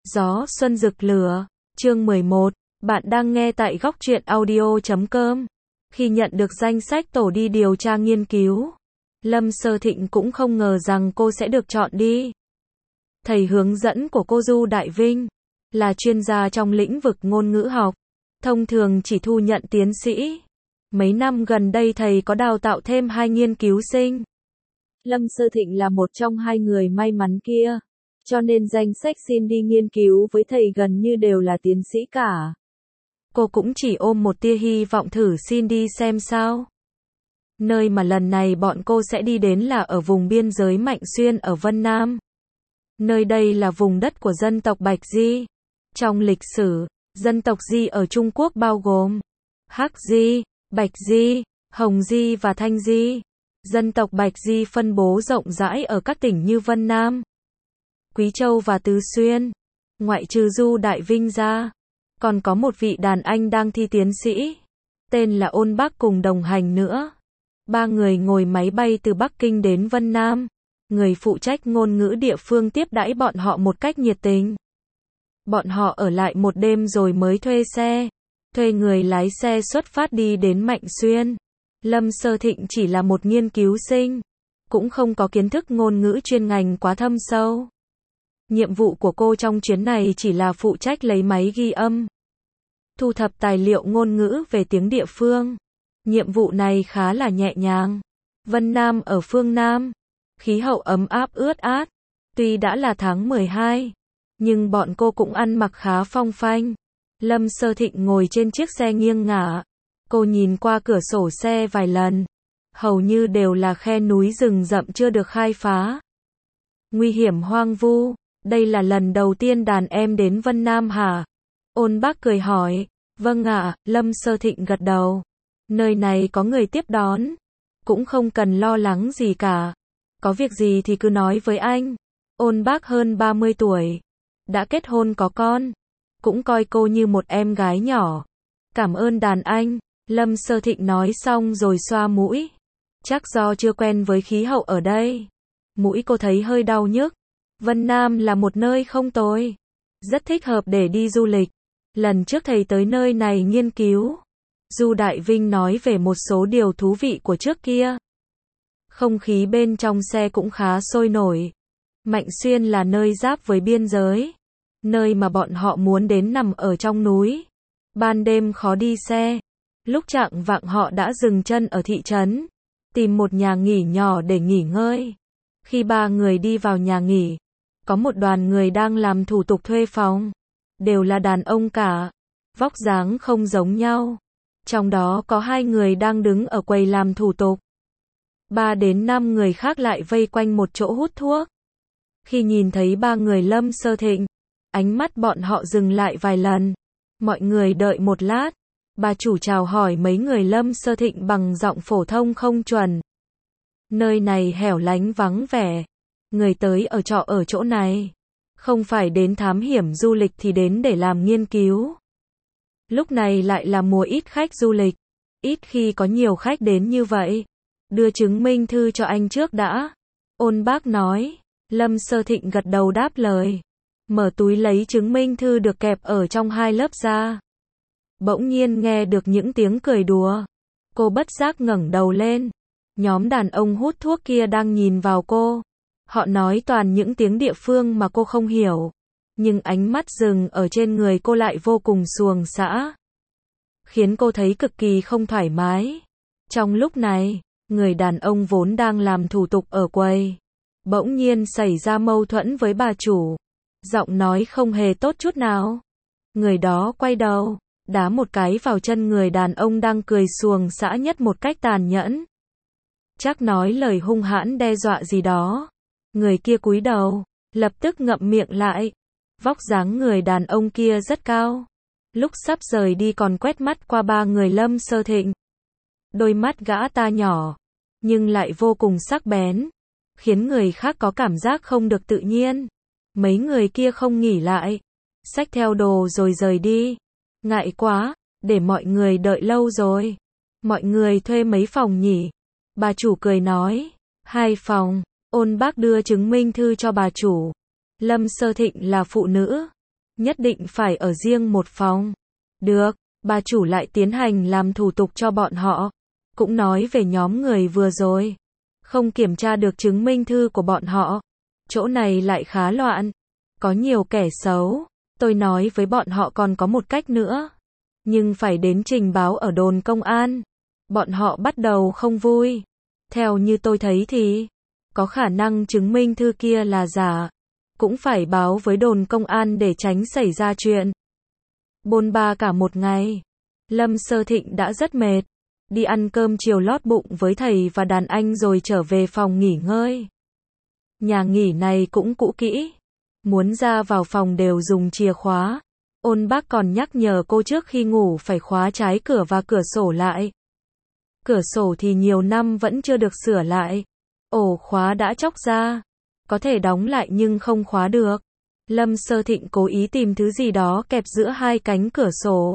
Gió xuân rực lửa, chương 11, bạn đang nghe tại góc truyện audio.com. Khi nhận được danh sách tổ đi điều tra nghiên cứu, Lâm Sơ Thịnh cũng không ngờ rằng cô sẽ được chọn đi. Thầy hướng dẫn của cô Du Đại Vinh là chuyên gia trong lĩnh vực ngôn ngữ học, thông thường chỉ thu nhận tiến sĩ. Mấy năm gần đây thầy có đào tạo thêm 2 nghiên cứu sinh. Lâm Sơ Thịnh là một trong 2 người may mắn kia, cho nên danh sách xin đi nghiên cứu với thầy gần như đều là tiến sĩ cả. Cô cũng chỉ ôm một tia hy vọng thử xin đi xem sao. Nơi mà lần này bọn cô sẽ đi đến là ở vùng biên giới Mạnh Xuyên ở Vân Nam. Nơi đây là vùng đất của dân tộc Bạch Di. Trong lịch sử, dân tộc Di ở Trung Quốc bao gồm Hắc Di, Bạch Di, Hồng Di và Thanh Di. Dân tộc Bạch Di phân bố rộng rãi ở các tỉnh như Vân Nam, Quý Châu và Tứ Xuyên. Ngoại trừ Du Đại Vinh ra, còn có một vị đàn anh đang thi tiến sĩ, tên là Ôn Bác cùng đồng hành nữa. 3 người ngồi máy bay từ Bắc Kinh đến Vân Nam. Người phụ trách ngôn ngữ địa phương tiếp đãi bọn họ một cách nhiệt tình. Bọn họ ở lại một đêm rồi mới thuê người lái xe xuất phát đi đến Mạnh Xuyên. Lâm Sơ Thịnh chỉ là một nghiên cứu sinh, cũng không có kiến thức ngôn ngữ chuyên ngành quá thâm sâu. Nhiệm vụ của cô trong chuyến này chỉ là phụ trách lấy máy ghi âm, thu thập tài liệu ngôn ngữ về tiếng địa phương. Nhiệm vụ này khá là nhẹ nhàng. Vân Nam ở phương Nam, khí hậu ấm áp ướt át. Tuy đã là tháng 12, nhưng bọn cô cũng ăn mặc khá phong phanh. Lâm Sơ Thịnh ngồi trên chiếc xe nghiêng ngả. Cô nhìn qua cửa sổ xe vài lần. Hầu như đều là khe núi rừng rậm chưa được khai phá. Nguy hiểm hoang vu. Đây là lần đầu tiên đàn em đến Vân Nam hả? Ôn Bác cười hỏi. Vâng ạ, Lâm Sơ Thịnh gật đầu. Nơi này có người tiếp đón. Cũng không cần lo lắng gì cả. Có việc gì thì cứ nói với anh. Ôn Bác hơn 30 tuổi. Đã kết hôn có con. Cũng coi cô như một em gái nhỏ. Cảm ơn đàn anh. Lâm Sơ Thịnh nói xong rồi xoa mũi. Chắc do chưa quen với khí hậu ở đây. Mũi cô thấy hơi đau nhức. Vân Nam là một nơi không tồi. Rất thích hợp để đi du lịch. Lần trước thầy tới nơi này nghiên cứu. Du Đại Vinh nói về một số điều thú vị của trước kia. Không khí bên trong xe cũng khá sôi nổi. Mạnh Xuyên là nơi giáp với biên giới. Nơi mà bọn họ muốn đến nằm ở trong núi. Ban đêm khó đi xe. Lúc chạng vạng họ đã dừng chân ở thị trấn, tìm một nhà nghỉ nhỏ để nghỉ ngơi. Khi 3 người đi vào nhà nghỉ, có một đoàn người đang làm thủ tục thuê phòng. Đều là đàn ông cả, vóc dáng không giống nhau. Trong đó có 2 người đang đứng ở quầy làm thủ tục. 3 đến 5 người khác lại vây quanh một chỗ hút thuốc. Khi nhìn thấy 3 người Lâm Sơ Thịnh, ánh mắt bọn họ dừng lại vài lần. Mọi người đợi một lát. Bà chủ chào hỏi mấy người Lâm Sơ Thịnh bằng giọng phổ thông không chuẩn. Nơi này hẻo lánh vắng vẻ. Người tới ở trọ ở chỗ này. Không phải đến thám hiểm du lịch thì đến để làm nghiên cứu. Lúc này lại là mùa ít khách du lịch. Ít khi có nhiều khách đến như vậy. Đưa chứng minh thư cho anh trước đã. Ôn Bác nói. Lâm Sơ Thịnh gật đầu đáp lời. Mở túi lấy chứng minh thư được kẹp ở trong 2 lớp ra. Bỗng nhiên nghe được những tiếng cười đùa. Cô bất giác ngẩng đầu lên. Nhóm đàn ông hút thuốc kia đang nhìn vào cô. Họ nói toàn những tiếng địa phương mà cô không hiểu. Nhưng ánh mắt dừng ở trên người cô lại vô cùng xuồng xã. Khiến cô thấy cực kỳ không thoải mái. Trong lúc này, người đàn ông vốn đang làm thủ tục ở quầy. Bỗng nhiên xảy ra mâu thuẫn với bà chủ. Giọng nói không hề tốt chút nào. Người đó quay đầu, đá một cái vào chân người đàn ông đang cười xuồng xã nhất một cách tàn nhẫn. Chắc nói lời hung hãn đe dọa gì đó. Người kia cúi đầu, lập tức ngậm miệng lại. Vóc dáng người đàn ông kia rất cao. Lúc sắp rời đi còn quét mắt qua 3 người Lâm Sơ Thịnh. Đôi mắt gã ta nhỏ, nhưng lại vô cùng sắc bén, khiến người khác có cảm giác không được tự nhiên. Mấy người kia không nghỉ lại, xách theo đồ rồi rời đi. Ngại quá, để mọi người đợi lâu rồi. Mọi người thuê mấy phòng nhỉ? Bà chủ cười nói. 2 phòng. Ôn Bác đưa chứng minh thư cho bà chủ. Lâm Sơ Thịnh là phụ nữ, nhất định phải ở riêng một phòng. Được, bà chủ lại tiến hành làm thủ tục cho bọn họ. Cũng nói về nhóm người vừa rồi. Không kiểm tra được chứng minh thư của bọn họ. Chỗ này lại khá loạn. Có nhiều kẻ xấu. Tôi nói với bọn họ còn có một cách nữa. Nhưng phải đến trình báo ở đồn công an. Bọn họ bắt đầu không vui. Theo như tôi thấy thì, có khả năng chứng minh thư kia là giả. Cũng phải báo với đồn công an để tránh xảy ra chuyện. Bôn ba cả một ngày. Lâm Sơ Thịnh đã rất mệt. Đi ăn cơm chiều lót bụng với thầy và đàn anh rồi trở về phòng nghỉ ngơi. Nhà nghỉ này cũng cũ kỹ. Muốn ra vào phòng đều dùng chìa khóa. Ôn bác còn nhắc nhở cô trước khi ngủ phải khóa trái cửa và cửa sổ lại. Cửa sổ thì nhiều năm vẫn chưa được sửa lại. Ổ khóa đã chóc ra. Có thể đóng lại nhưng không khóa được. Lâm Sơ Thịnh cố ý tìm thứ gì đó kẹp giữa hai cánh cửa sổ.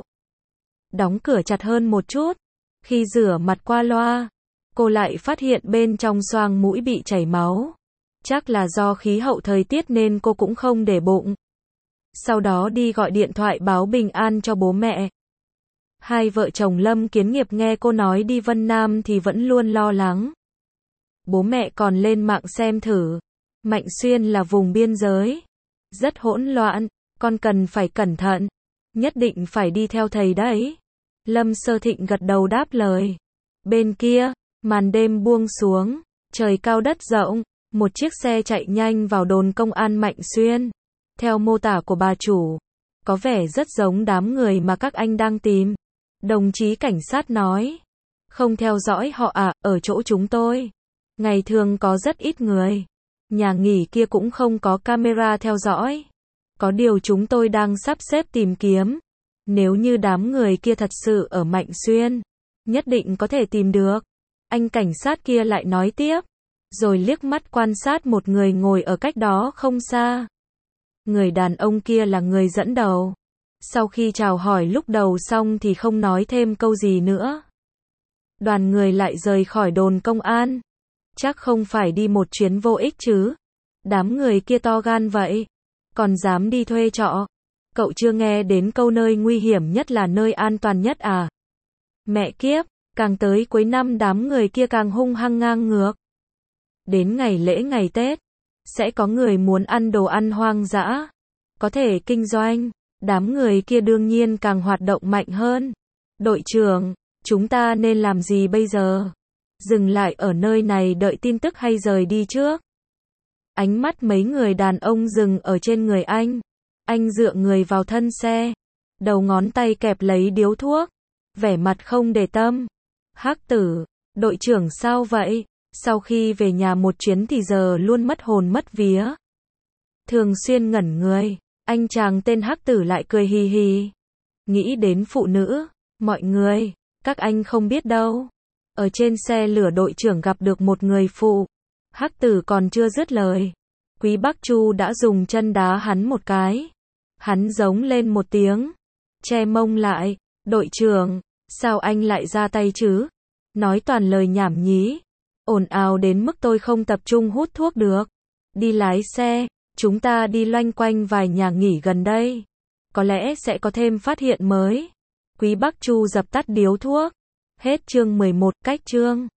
Đóng cửa chặt hơn một chút. Khi rửa mặt qua loa, cô lại phát hiện bên trong xoang mũi bị chảy máu. Chắc là do khí hậu thời tiết nên cô cũng không để bụng. Sau đó đi gọi điện thoại báo bình an cho bố mẹ. Hai vợ chồng Lâm Kiến Nghiệp nghe cô nói đi Vân Nam thì vẫn luôn lo lắng. Bố mẹ còn lên mạng xem thử. Mạnh Xuyên là vùng biên giới. Rất hỗn loạn, con cần phải cẩn thận. Nhất định phải đi theo thầy đấy. Lâm Sơ Thịnh gật đầu đáp lời. Bên kia, màn đêm buông xuống. Trời cao đất rộng. Một chiếc xe chạy nhanh vào đồn công an Mạnh Xuyên. Theo mô tả của bà chủ, có vẻ rất giống đám người mà các anh đang tìm. Đồng chí cảnh sát nói. Không theo dõi họ à, ở chỗ chúng tôi. Ngày thường có rất ít người. Nhà nghỉ kia cũng không có camera theo dõi. Có điều chúng tôi đang sắp xếp tìm kiếm. Nếu như đám người kia thật sự ở Mạnh Xuyên, nhất định có thể tìm được. Anh cảnh sát kia lại nói tiếp. Rồi liếc mắt quan sát một người ngồi ở cách đó không xa. Người đàn ông kia là người dẫn đầu. Sau khi chào hỏi lúc đầu xong thì không nói thêm câu gì nữa. Đoàn người lại rời khỏi đồn công an. Chắc không phải đi một chuyến vô ích chứ. Đám người kia to gan vậy. Còn dám đi thuê trọ. Cậu chưa nghe đến câu nơi nguy hiểm nhất là nơi an toàn nhất à? Mẹ kiếp, càng tới cuối năm đám người kia càng hung hăng ngang ngược. Đến ngày lễ ngày Tết, sẽ có người muốn ăn đồ ăn hoang dã. Có thể kinh doanh, đám người kia đương nhiên càng hoạt động mạnh hơn. Đội trưởng, chúng ta nên làm gì bây giờ? Dừng lại ở nơi này đợi tin tức hay rời đi trước? Ánh mắt mấy người đàn ông dừng ở trên người anh. Anh dựa người vào thân xe. Đầu ngón tay kẹp lấy điếu thuốc. Vẻ mặt không để tâm. Hắc Tử, đội trưởng sao vậy? Sau khi về nhà một chuyến thì giờ luôn mất hồn mất vía. Thường xuyên ngẩn người. Anh chàng tên Hắc Tử lại cười hì hì. Nghĩ đến phụ nữ. Mọi người, các anh không biết đâu. Ở trên xe lửa đội trưởng gặp được một người phụ. Hắc Tử còn chưa dứt lời. Quý Bắc Chu đã dùng chân đá hắn một cái. Hắn giống lên một tiếng. Che mông lại. Đội trưởng, sao anh lại ra tay chứ? Nói toàn lời nhảm nhí. Ồn ào đến mức tôi không tập trung hút thuốc được. Đi lái xe, chúng ta đi loanh quanh vài nhà nghỉ gần đây. Có lẽ sẽ có thêm phát hiện mới. Quý Bắc Chu dập tắt điếu thuốc. Hết chương 11, cách chương.